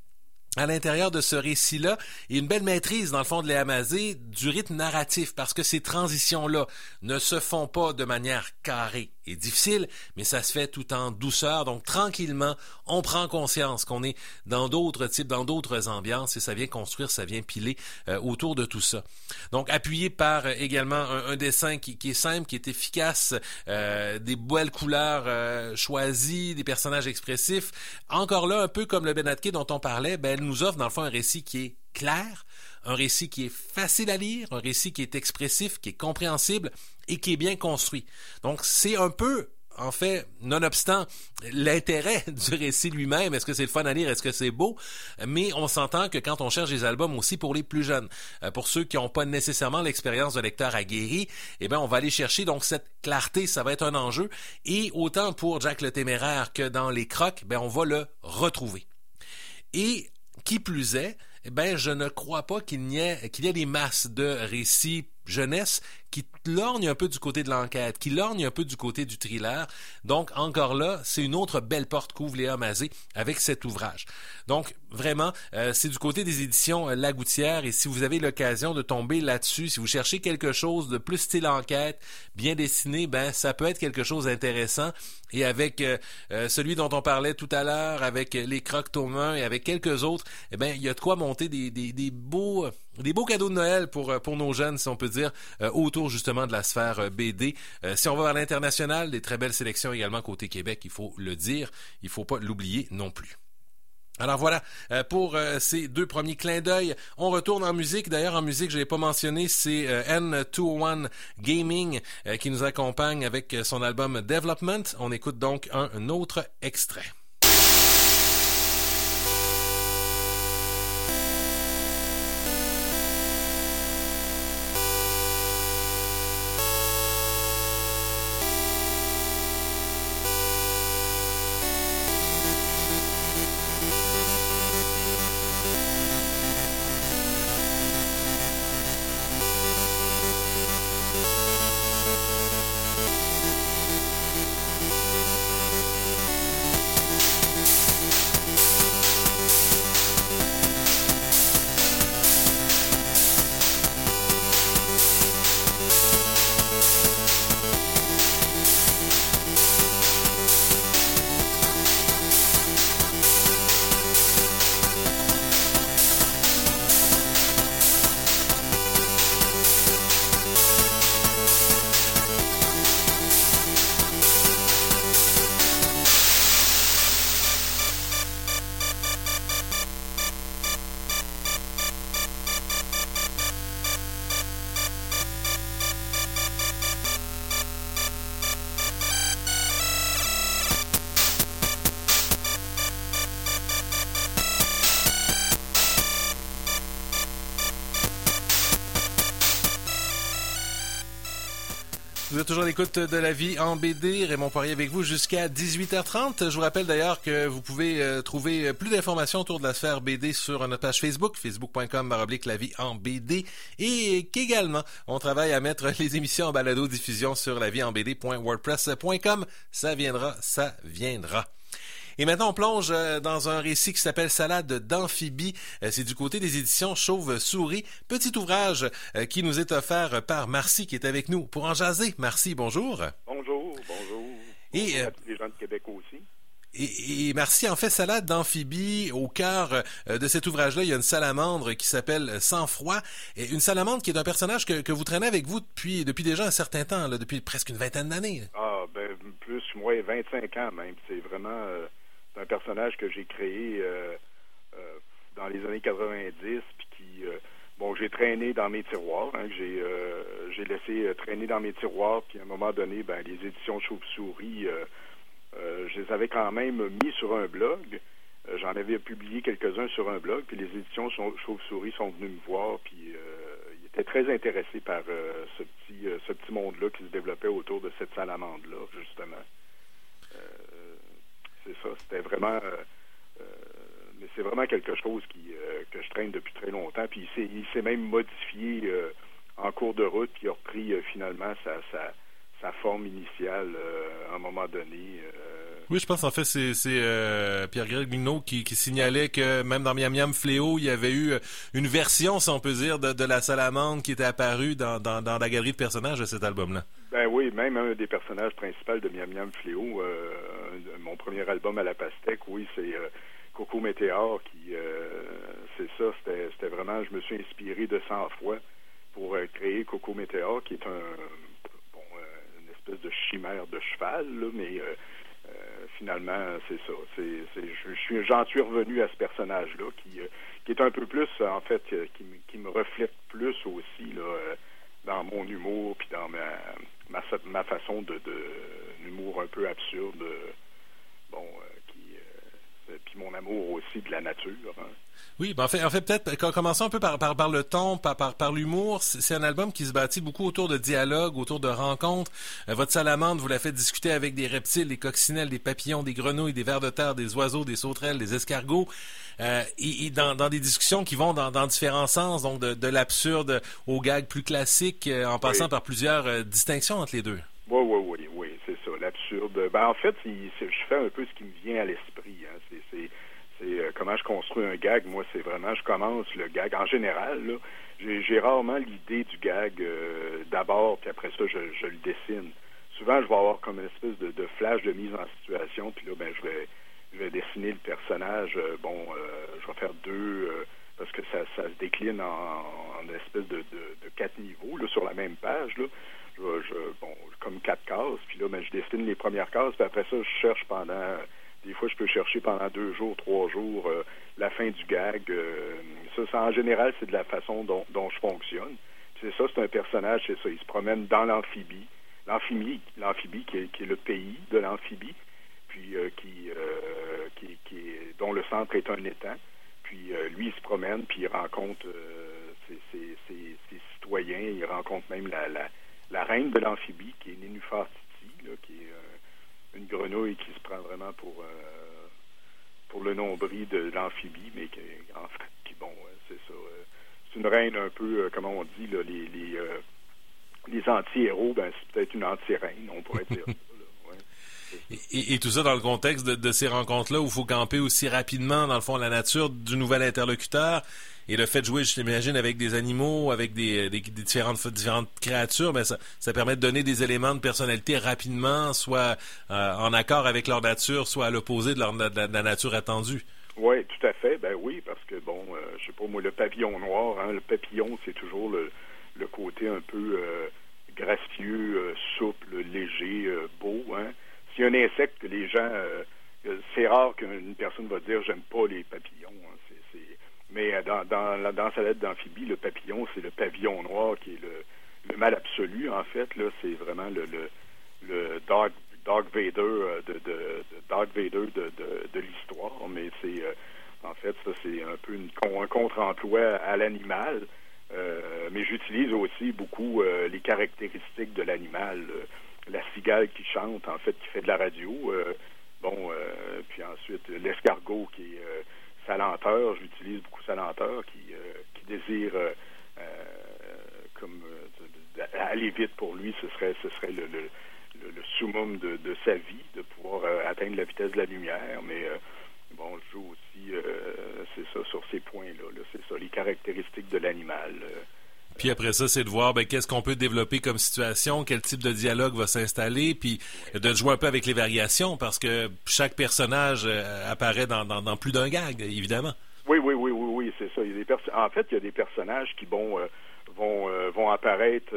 à l'intérieur de ce récit-là et une belle maîtrise, dans le fond, de Léa Mazé du rythme narratif, parce que ces transitions-là ne se font pas de manière carrée et difficile, mais ça se fait tout en douceur. Donc, tranquillement, on prend conscience qu'on est dans d'autres types, dans d'autres ambiances, et ça vient construire, ça vient piler autour de tout ça. Donc, appuyé par également un dessin qui est simple, qui est efficace, des belles couleurs choisies, des personnages expressifs. Encore là, un peu comme le Benatke dont on parlait, elle nous offre dans le fond un récit qui est clair, un récit qui est facile à lire, un récit qui est expressif, qui est compréhensible et qui est bien construit. Donc, c'est un peu, en fait, nonobstant l'intérêt du récit lui-même, est-ce que c'est le fun à lire, est-ce que c'est beau, mais on s'entend que quand on cherche des albums aussi pour les plus jeunes, pour ceux qui n'ont pas nécessairement l'expérience de lecteur aguerri, on va aller chercher donc cette clarté, ça va être un enjeu, et autant pour Jack le Téméraire que dans Les Crocs, on va le retrouver. Et qui plus est, je ne crois pas qu'il y ait des masses de récits jeunesse qui lorgnent un peu du côté de l'enquête, qui lorgnent un peu du côté du thriller. Donc, encore là, c'est une autre belle porte qu'ouvre Léa Mazé avec cet ouvrage. Donc, vraiment, c'est du côté des éditions Lagoutière, et si vous avez l'occasion de tomber là-dessus, si vous cherchez quelque chose de plus style enquête, bien dessiné, ça peut être quelque chose d'intéressant. Et avec celui dont on parlait tout à l'heure, avec Les Crocs Thomas et avec quelques autres, il y a de quoi monter des beaux cadeaux de Noël pour nos jeunes, si on peut dire, autour justement de la sphère BD. Si on va vers l'international, des très belles sélections également côté Québec, il faut le dire, il faut pas l'oublier non plus. Alors voilà, pour ces deux premiers clins d'œil, on retourne en musique. D'ailleurs, en musique, je l'ai pas mentionné, c'est N201 Gaming qui nous accompagne avec son album Development. On écoute donc un autre extrait. Vous êtes toujours à l'écoute de La Vie en BD. Raymond Poirier avec vous jusqu'à 18h30. Je vous rappelle d'ailleurs que vous pouvez trouver plus d'informations autour de la sphère BD sur notre page Facebook, facebook.com/La Vie en BD, et qu'également, on travaille à mettre les émissions en balado-diffusion sur laviehenbd.wordpress.com. Ça viendra. Et maintenant, on plonge dans un récit qui s'appelle Salade d'amphibie. C'est du côté des éditions Chauve-souris. Petit ouvrage qui nous est offert par Marcy, qui est avec nous pour en jaser. Marcy, bonjour. Bonjour. Et à tous les gens de Québec aussi. Et Marcy, en fait, Salade d'amphibie, au cœur de cet ouvrage-là, il y a une salamandre qui s'appelle Sang-froid. Et une salamandre qui est un personnage que vous traînez avec vous depuis déjà un certain temps, là, depuis presque une vingtaine d'années. Ah, plus, moi, 25 ans même. C'est vraiment... c'est un personnage que j'ai créé dans les années 90, puis qui, j'ai traîné dans mes tiroirs, que j'ai laissé traîner dans mes tiroirs, puis à un moment donné, les éditions Chauve-souris, je les avais quand même mis sur un blog. J'en avais publié quelques-uns sur un blog, puis les éditions Chauve-souris sont venues me voir, puis ils étaient très intéressés par ce petit monde-là qui se développait autour de cette salamandre-là, justement. C'est ça, c'était vraiment... mais c'est vraiment quelque chose que je traîne depuis très longtemps. Puis il s'est même modifié en cours de route, puis il a repris finalement sa forme initiale à un moment donné. Oui, je pense en fait c'est Pierre Guilbeault qui signalait que même dans Miam Miam Fléau, il y avait eu une version, si on peut dire, de la salamandre qui était apparue dans la galerie de personnages de cet album-là. Ben oui, même un des personnages principaux de Miam Miam Fléau, mon premier album à la pastèque, oui, c'est Coco Météor qui, c'est ça, c'était vraiment, je me suis inspiré de 100 fois pour créer Coco Météor, qui est une espèce de chimère de cheval, là, mais finalement, c'est ça. J'en suis revenu à ce personnage-là qui est un peu plus, en fait, qui me reflète plus aussi là, dans mon humour puis dans ma façon de l'humour un peu absurde, puis mon amour aussi de la nature. Hein. Oui, ben en fait peut-être commençons un peu par le ton, par l'humour. C'est un album qui se bâtit beaucoup autour de dialogues, autour de rencontres. Votre salamandre, vous la faites discuter avec des reptiles, des coccinelles, des papillons, des grenouilles, des vers de terre, des oiseaux, des sauterelles, des escargots. Et dans des discussions qui vont dans différents sens, donc de l'absurde au gag plus classique, en passant par plusieurs distinctions entre les deux. Oui, c'est ça, l'absurde. Ben en fait, je fais un peu ce qui me vient à l'esprit. Hein. C'est comment je construis un gag. Moi, c'est vraiment, je commence le gag. En général, là, j'ai rarement l'idée du gag d'abord, puis après ça, je le dessine. Souvent, je vais avoir comme une espèce de flash de mise en situation, puis là, ben, je vais dessiner le personnage. Je vais faire deux, parce que ça se décline en une espèce de 4 niveaux, là, sur la même page, là. Comme 4 cases, puis là, ben, je dessine les premières cases, puis après ça, je cherche des fois, je peux chercher pendant 2 jours, 3 jours, la fin du gag. Ça, en général, c'est de la façon dont je fonctionne. Puis c'est un personnage, c'est ça, il se promène dans l'amphibie. L'amphibie qui est le pays de l'amphibie, puis dont le centre est un étang. Puis lui, il se promène, puis il rencontre ses citoyens, il rencontre même la reine de l'amphibie, qui est Nénuphar-Titi, là, qui est une grenouille qui se prend vraiment pour le nombril de l'amphibie, mais c'est ça. C'est une reine un peu, comment on dit, là, les anti-héros, ben c'est peut-être une anti-reine, on pourrait dire ça. Là, ouais. Et tout ça dans le contexte de ces rencontres-là où il faut camper aussi rapidement, dans le fond, la nature du nouvel interlocuteur. Et le fait de jouer, je t'imagine, avec des animaux, avec des différentes créatures, ben ça permet de donner des éléments de personnalité rapidement, soit en accord avec leur nature, soit à l'opposé de la nature attendue. Oui, tout à fait. Ben oui, parce que, je sais pas moi, le papillon noir, hein, le papillon, c'est toujours le côté un peu gracieux, souple, léger, beau. Hein. S'il y a un insecte que les gens... c'est rare qu'une personne va dire « j'aime pas les papillons hein. ». Mais dans sa lettre d'amphibie, le papillon, c'est le pavillon noir qui est le mal absolu, en fait. Là, c'est vraiment le Dark Vader de l'histoire. Mais c'est en fait, ça, c'est un peu un contre-emploi à l'animal. Mais j'utilise aussi beaucoup les caractéristiques de l'animal. La cigale qui chante, en fait, qui fait de la radio. Puis ensuite, l'escargot qui est... sa lenteur, j'utilise beaucoup sa lenteur, qui désire aller vite pour lui, ce serait le summum de sa vie, de pouvoir atteindre la vitesse de la lumière, mais je joue aussi, c'est ça, sur ces points-là, là, c'est ça, les caractéristiques de l'animal. Puis après ça, c'est de voir qu'est-ce qu'on peut développer comme situation, quel type de dialogue va s'installer, puis de jouer un peu avec les variations, parce que chaque personnage apparaît dans plus d'un gag, évidemment. Oui, c'est ça. En fait, il y a des personnages qui vont apparaître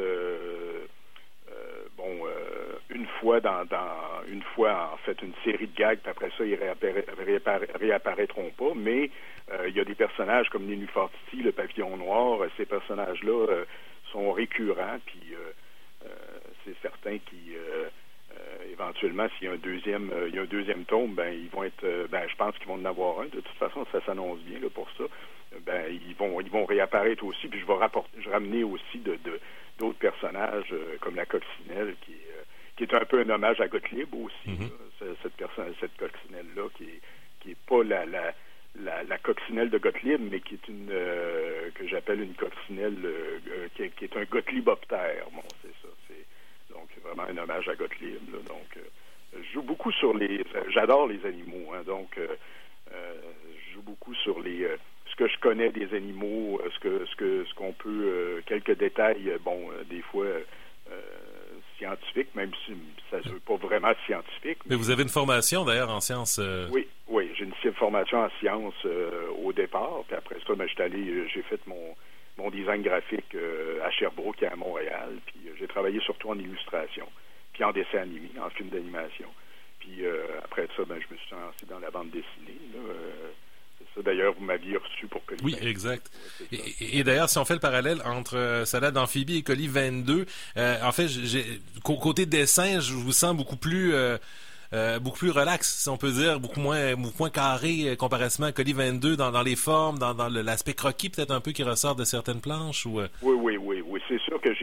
une fois en fait une série de gags, puis après ça, ils réapparaîtront pas, mais il y a des personnages comme Nénuphar-Titi, le papillon noir, ces personnages-là sont récurrents, puis c'est certain éventuellement, s'il y a un deuxième tome, ben ils vont être, je pense qu'ils vont en avoir un. De toute façon, ça s'annonce bien là, pour ça. Ben ils vont réapparaître aussi. Puis je ramener aussi d'autres personnages comme la coccinelle qui est un peu un hommage à Gottlieb aussi. Mm-hmm. Cette coccinelle-là qui est pas la coccinelle de Gottlieb, mais qui est une que j'appelle une coccinelle qui est un Gottlieboptère. Bon, c'est ça. Donc, c'est vraiment un hommage à Gottlieb. Là. Donc, joue beaucoup sur j'adore les animaux, hein, donc je joue beaucoup sur ce que je connais des animaux, ce qu'on peut, quelques détails, des fois scientifiques, même si ça ne veut pas vraiment scientifique. Mais vous avez une formation d'ailleurs en sciences. Oui, j'ai une formation en sciences au départ, puis après ça, j'ai fait mon design graphique à Sherbrooke et à Montréal, puis j'ai travaillé surtout en illustration, puis en dessin animé, en film d'animation. Puis après ça, je me suis lancé dans la bande dessinée. C'est ça, d'ailleurs, vous m'aviez reçu pour Colis. Oui, exact. Et d'ailleurs, si on fait le parallèle entre Salade d'amphibie et Colis 22, en fait, côté dessin, je vous sens beaucoup plus relax, si on peut dire, beaucoup moins carré comparativement à Colis 22 dans les formes, dans l'aspect croquis peut-être un peu qui ressort de certaines planches. Ou Oui. C'est sûr que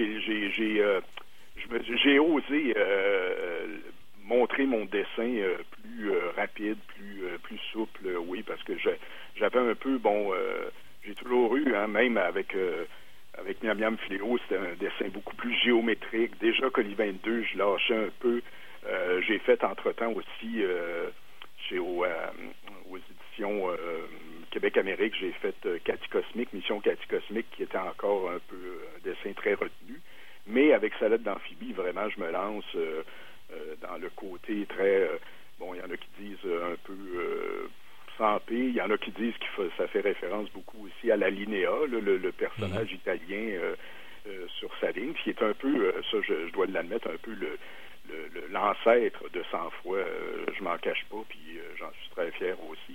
j'ai osé montrer mon dessin plus rapide, plus souple, oui, parce que j'avais un peu, j'ai toujours eu, hein, même avec Miam Miam Fléau, c'était un dessin beaucoup plus géométrique. Déjà, Colis 22, je lâchais un peu. J'ai fait entre-temps aussi, aux éditions Québec-Amérique, j'ai fait Mission Cathy Cosmique, qui était encore un peu un dessin très retenu. Mais avec Salade d'amphibie, vraiment, je me lance dans le côté très... il y en a qui disent un peu sans P, il y en a qui disent ça fait référence beaucoup aussi à la Linéa, le personnage italien sur sa ligne, qui est un peu, ça je dois l'admettre, un peu l'ancêtre de Sang-Froid. Je m'en cache pas, puis j'en suis très fier aussi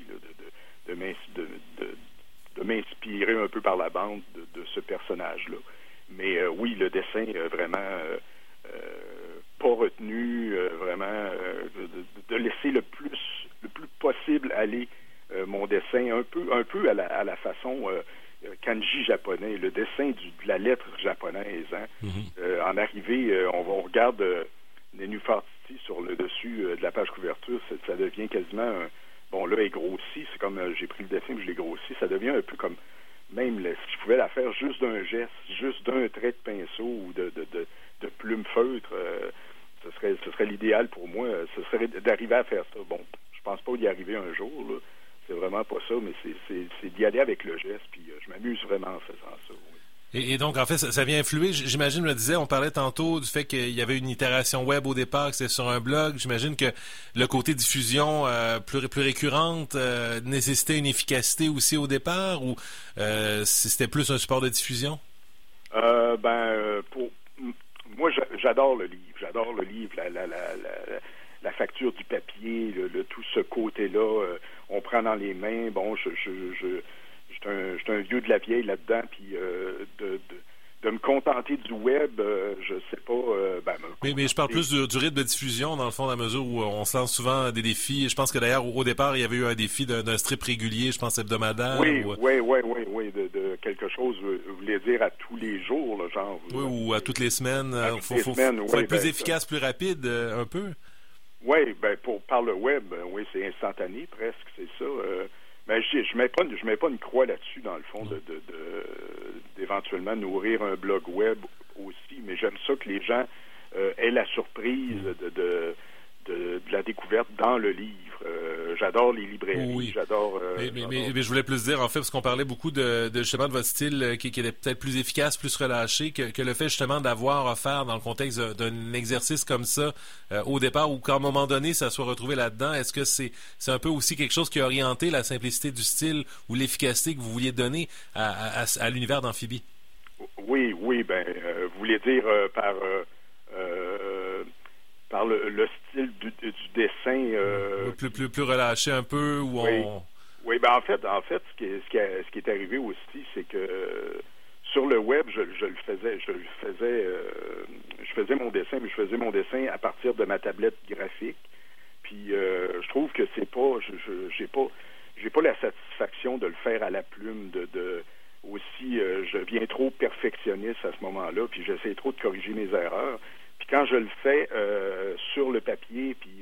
de m'inspirer un peu par la bande de ce personnage-là. Mais oui, le dessin vraiment pas retenu, vraiment de laisser le plus possible aller mon dessin un peu à la façon kanji japonais, le dessin de la lettre japonaise. Hein. En arrivée, on regarde Nénuphar-Titi sur le dessus de la page couverture, ça devient quasiment là, est grossi, c'est comme j'ai pris le dessin et je l'ai grossi, ça devient un peu comme même si je pouvais la faire juste d'un geste, juste d'un trait de pinceau ou de plume feutre, ce serait l'idéal pour moi, ce serait d'arriver à faire ça. Bon, je pense pas d'y arriver un jour, là. C'est vraiment pas ça, mais c'est d'y aller avec le geste, puis je m'amuse vraiment en faisant ça. Oui. Et donc, en fait, ça vient influer, j'imagine, je me disais, on parlait tantôt du fait qu'il y avait une itération web au départ, que c'était sur un blog. J'imagine que le côté diffusion plus récurrente nécessitait une efficacité aussi au départ, ou c'était plus un support de diffusion? Moi, j'adore le livre. J'adore le livre, la facture du papier, tout ce côté-là. On prend dans les mains. Bon, je suis un vieux de la vieille là-dedans, puis de me contenter du web, je sais pas... mais je parle plus du rythme de diffusion, dans le fond, dans la mesure où on se lance souvent des défis. Je pense que d'ailleurs, au départ, il y avait eu un défi d'un strip régulier, je pense hebdomadaire. Oui, de quelque chose, vous voulez dire à tous les jours, là, genre... Oui, ou à toutes les semaines. Il faut être plus efficace, plus rapide, un peu. Oui, par le web, oui, c'est instantané presque, c'est ça. Mais je mets pas une croix là-dessus, dans le fond, d'éventuellement nourrir un blog web aussi, mais j'aime ça que les gens aient la surprise de la découverte dans le livre. J'adore les librairies, j'adore... Mais je voulais plus dire, en fait, parce qu'on parlait beaucoup justement de votre style qui était peut-être plus efficace, plus relâché, que le fait justement d'avoir offert dans le contexte d'un exercice comme ça, au départ, ou qu'à un moment donné, ça soit retrouvé là-dedans. Est-ce que c'est un peu aussi quelque chose qui a orienté la simplicité du style ou l'efficacité que vous vouliez donner à l'univers d'Amphibie? Oui, vous voulez dire par le style du dessin... plus relâché un peu, ou Oui, en fait, ce qui est arrivé aussi, c'est que sur le web, je faisais mon dessin, mais je faisais mon dessin à partir de ma tablette graphique. Puis je trouve que c'est pas... J'ai pas la satisfaction de le faire à la plume, aussi, je viens trop perfectionniste à ce moment-là, puis j'essaie trop de corriger mes erreurs. Puis quand je le fais sur le papier, puis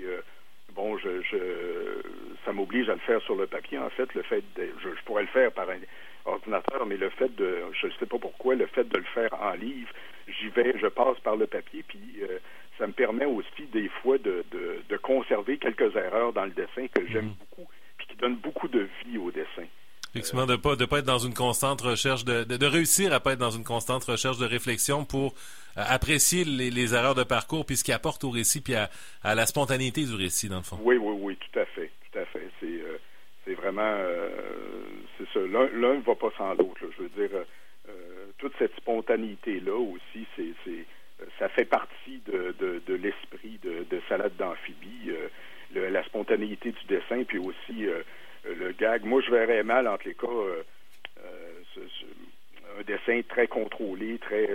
ça m'oblige à le faire sur le papier. En fait, je pourrais le faire par un ordinateur, mais je ne sais pas pourquoi, le fait de le faire en livre, je passe par le papier, puis ça me permet aussi des fois de conserver quelques erreurs dans le dessin que j'aime beaucoup, puis qui donnent beaucoup de vie au dessin. Effectivement, de pas être dans une constante recherche de réussir à pas être dans une constante recherche de réflexion pour apprécier les erreurs de parcours puis ce qui apporte au récit puis à la spontanéité du récit dans le fond. Oui, tout à fait. C'est vraiment c'est ça. L'un ne va pas sans l'autre. Là. Je veux dire, toute cette spontanéité là aussi, ça fait partie de l'esprit de Salade d'amphibie. La spontanéité du dessin, puis aussi le gag. Moi, je verrais mal, entre les cas, un dessin très contrôlé, très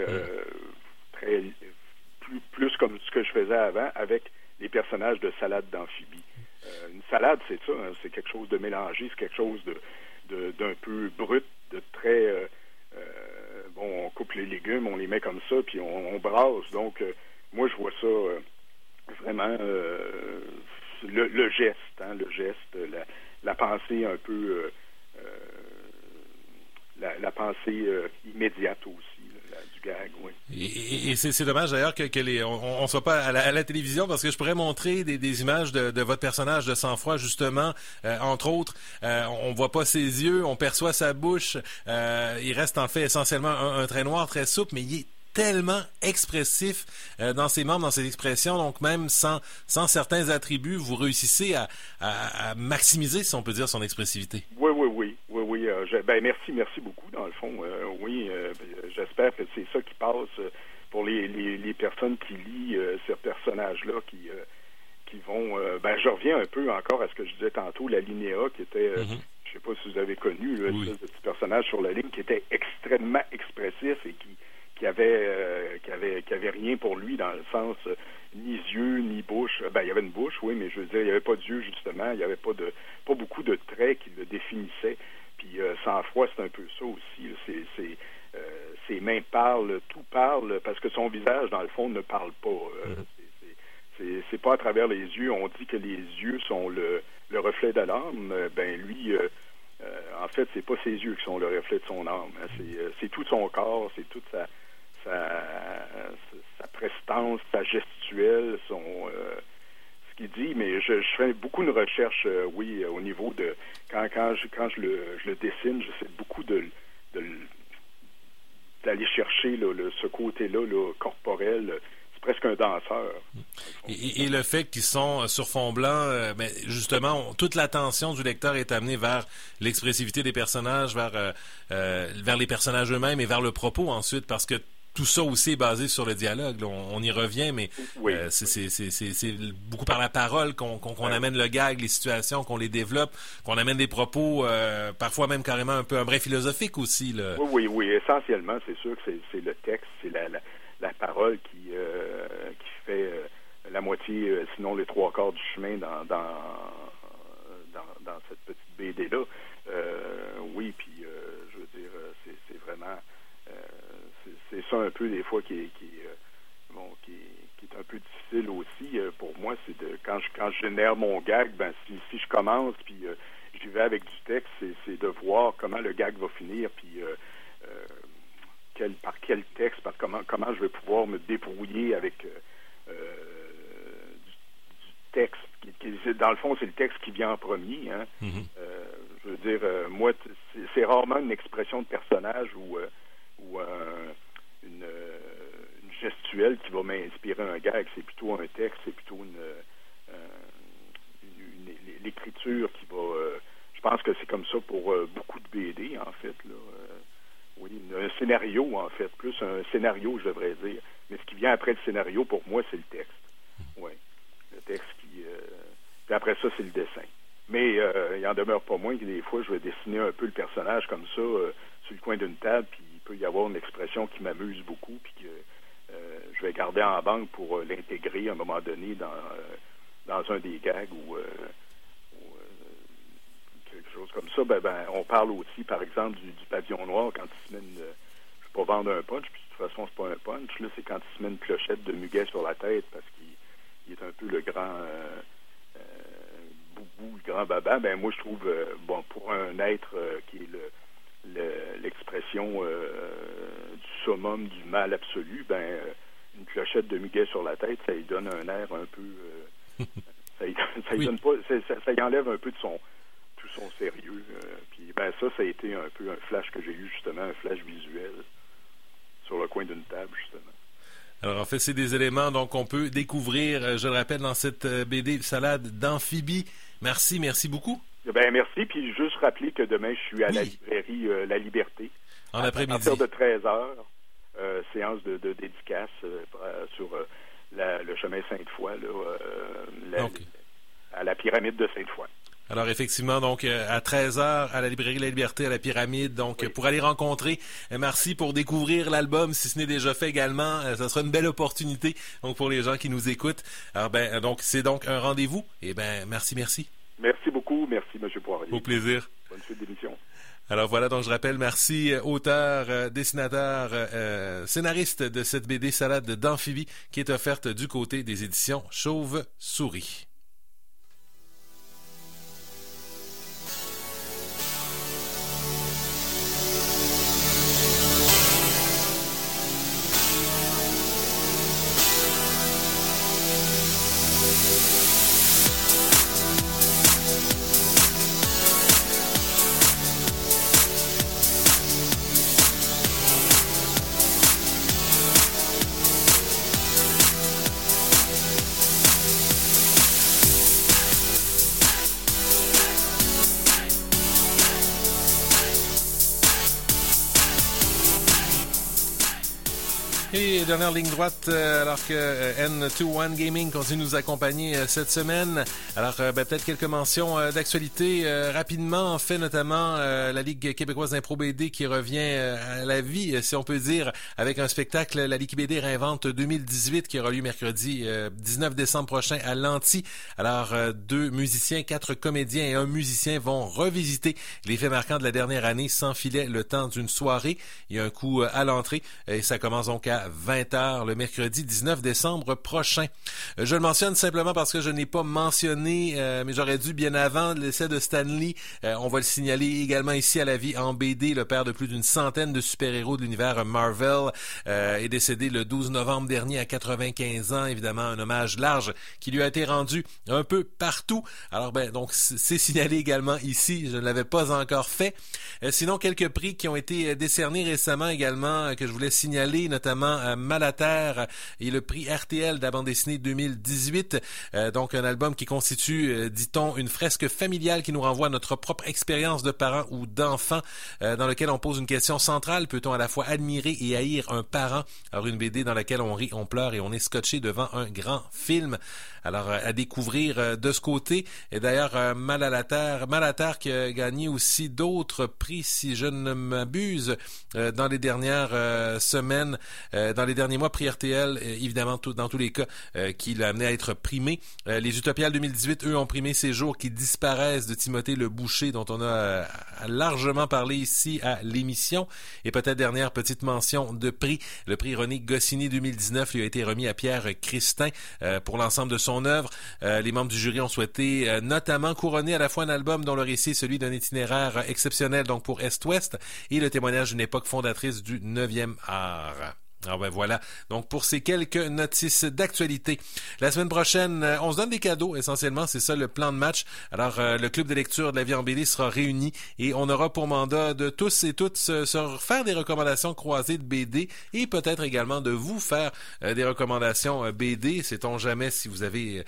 plus comme ce que je faisais avant, avec les personnages de Salade d'amphibie. Une salade, c'est ça, hein, c'est quelque chose de mélangé, c'est quelque chose d'un peu brut, de très... bon, on coupe les légumes, on les met comme ça, puis on brasse. Donc, moi, je vois ça vraiment... le geste, hein, la pensée un peu... la pensée immédiate aussi, du gag, oui. Et c'est dommage d'ailleurs que on soit pas à la télévision parce que je pourrais montrer des images de votre personnage de sang-froid justement, entre autres. On voit pas ses yeux, on perçoit sa bouche. Il reste en fait essentiellement un trait noir très souple, mais il est tellement expressif dans ses membres, dans ses expressions, donc même sans certains attributs, vous réussissez à maximiser, si on peut dire, son expressivité. Oui. Merci beaucoup, dans le fond. J'espère que c'est ça qui passe pour les personnes qui lisent ces personnages-là, qui vont... je reviens un peu encore à ce que je disais tantôt, la Linéa, qui était... je sais pas si vous avez connu, ce petit personnage sur la ligne qui était extrêmement expressif et qui avait rien pour lui dans le sens ni yeux ni bouche. Il y avait une bouche, oui, mais je veux dire, il n'y avait pas d'yeux justement, il n'y avait pas beaucoup de traits qui le définissaient. Puis sang-froid, c'est un peu ça aussi. Ses mains parlent, tout parle, parce que son visage, dans le fond, ne parle pas. C'est pas à travers les yeux. On dit que les yeux sont le reflet de l'âme. Lui, en fait, c'est pas ses yeux qui sont le reflet de son âme. Hein. C'est tout son corps, c'est toute sa prestance, sa gestuelle, ce qu'il dit, mais je fais beaucoup de recherches, au niveau de quand je le dessine, j'essaie beaucoup d'aller chercher ce côté-là corporel. C'est presque un danseur. Et le fait qu'ils sont sur fond blanc, justement, toute l'attention du lecteur est amenée vers l'expressivité des personnages, vers les personnages eux-mêmes et vers le propos ensuite, parce que tout ça aussi est basé sur le dialogue. Là. On y revient, mais c'est beaucoup par la parole qu'on amène le gag, les situations, qu'on les développe, qu'on amène des propos, parfois même carrément un peu un brin philosophique aussi. Là. Oui, essentiellement, c'est sûr que c'est le texte, c'est la parole qui fait la moitié, sinon les trois quarts du chemin dans cette petite BD-là. Puis je veux dire, c'est vraiment... c'est ça un peu des fois qui est un peu difficile aussi pour moi, c'est quand je génère mon gag, si je commence puis j'y vais avec du texte, c'est de voir comment le gag va finir puis par quel texte, comment je vais pouvoir me débrouiller avec du texte qui dans le fond c'est le texte qui vient en premier, hein. Je veux dire, moi c'est rarement une expression de personnage ou une gestuelle qui va m'inspirer un gag, c'est plutôt un texte, c'est plutôt l'écriture qui va... je pense que c'est comme ça pour beaucoup de BD, en fait. Là. Un scénario, en fait, plus un scénario, je devrais dire. Mais ce qui vient après le scénario, pour moi, c'est le texte. Oui, le texte qui... puis après ça, c'est le dessin. Mais il en demeure pas moins que des fois, je vais dessiner un peu le personnage comme ça, sur le coin d'une table, puis il peut y avoir une expression qui m'amuse beaucoup, puis que je vais garder en banque pour l'intégrer à un moment donné dans un des gags ou quelque chose comme ça. On parle aussi, par exemple, du pavillon noir quand il se met je ne vais pas vendre un punch, puis de toute façon, c'est pas un punch, là, c'est quand il se met une clochette de muguet sur la tête parce qu'il est un peu le grand boubou, le grand baba. Moi, je trouve, pour un être qui est l'expression du summum du mal absolu, une clochette de muguet sur la tête, ça lui donne un air un peu... ça lui donne pas... Ça y enlève un peu de tout son sérieux. Puis ben ça a été un peu un flash que j'ai eu, justement, un flash visuel sur le coin d'une table, justement. Alors, en fait, c'est des éléments donc qu'on peut découvrir, je le rappelle, dans cette BD Salade d'amphibie. Merci beaucoup. Ben merci, puis juste rappeler que demain, je suis à la librairie La Liberté. En après-midi. À partir de 13h, séance de dédicace sur le chemin Sainte-Foy, à la pyramide de Sainte-Foy. Alors effectivement, donc à 13h à la librairie La Liberté à la Pyramide, donc pour aller rencontrer Marcy pour découvrir l'album, si ce n'est déjà fait également, ça sera une belle opportunité donc pour les gens qui nous écoutent. Alors donc c'est donc un rendez-vous. Et merci. Merci beaucoup, merci M. Poirier. Au plaisir. Bonne suite d'émission. Alors voilà, donc je rappelle, Marcy, auteur, dessinateur, scénariste de cette BD Salade d'amphibie qui est offerte du côté des éditions Chauve-Souris. Et dernière ligne droite, alors que N21 Gaming continue de nous accompagner cette semaine. Alors, peut-être quelques mentions d'actualité rapidement. En fait, notamment la Ligue québécoise d'impro BD qui revient à la vie, si on peut dire, avec un spectacle, la Ligue BD Réinvente 2018 qui aura lieu mercredi 19 décembre prochain à Lanty. Alors, 2 musiciens, 4 comédiens et 1 musicien vont revisiter les faits marquants de la dernière année sans filet le temps d'une soirée. Il y a un coup à l'entrée et ça commence donc à 20h le mercredi 19 décembre prochain. Je le mentionne simplement parce que je n'ai pas mentionné, mais j'aurais dû bien avant l'essai de Stan Lee. On va le signaler également ici à La Vie en BD. Le père de plus d'une centaine de super-héros de l'univers Marvel est décédé le 12 novembre dernier à 95 ans. Évidemment, un hommage large qui lui a été rendu un peu partout. Alors, donc c'est signalé également ici. Je ne l'avais pas encore fait. Sinon, quelques prix qui ont été décernés récemment également que je voulais signaler, notamment Mal à terre et le prix RTL de la bande dessinée 2018. Donc un album qui constitue, dit-on, une fresque familiale qui nous renvoie à notre propre expérience de parents ou d'enfants, dans lequel on pose une question centrale. Peut-on à la fois admirer et haïr un parent? Alors une BD dans laquelle on rit, on pleure et on est scotché devant un grand film. Alors à découvrir de ce côté. Et d'ailleurs Mal à terre qui a gagné aussi d'autres prix, si je ne m'abuse, dans les dernières semaines, dans les derniers mois, prix RTL, évidemment, dans tous les cas, qui l'a amené à être primé. Les Utopiales 2018, eux, ont primé Ces jours qui disparaissent de Timothée Le Boucher, dont on a largement parlé ici à l'émission. Et peut-être dernière petite mention de prix, le prix René Goscinny 2019 lui a été remis à Pierre Christin pour l'ensemble de son œuvre. Les membres du jury ont souhaité notamment couronner à la fois un album dont le récit est celui d'un itinéraire exceptionnel, donc pour Est-Ouest, et le témoignage d'une époque fondatrice du 9e art. Alors voilà, donc pour ces quelques notices d'actualité. La semaine prochaine, on se donne des cadeaux, essentiellement, c'est ça le plan de match. Alors le club de lecture de La Vie en BD sera réuni et on aura pour mandat de tous et toutes se faire des recommandations croisées de BD et peut-être également de vous faire des recommandations BD. Sait-on jamais si vous avez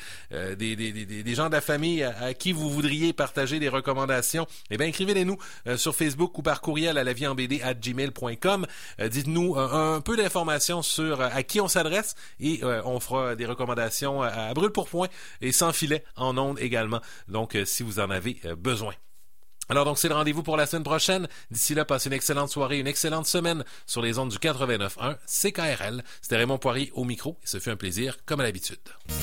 des gens de la famille à qui vous voudriez partager des recommandations, eh bien écrivez-les-nous sur Facebook ou par courriel à laviehenbd@gmail.com. Dites-nous un peu d'informations sur à qui on s'adresse et on fera des recommandations à brûle pour point et sans filet en ondes également. Donc, si vous en avez besoin. Alors donc, c'est le rendez-vous pour la semaine prochaine. D'ici là, passez une excellente soirée, une excellente semaine sur les ondes du 89.1 CKRL. C'était Raymond Poirier au micro et ce fut un plaisir comme à l'habitude.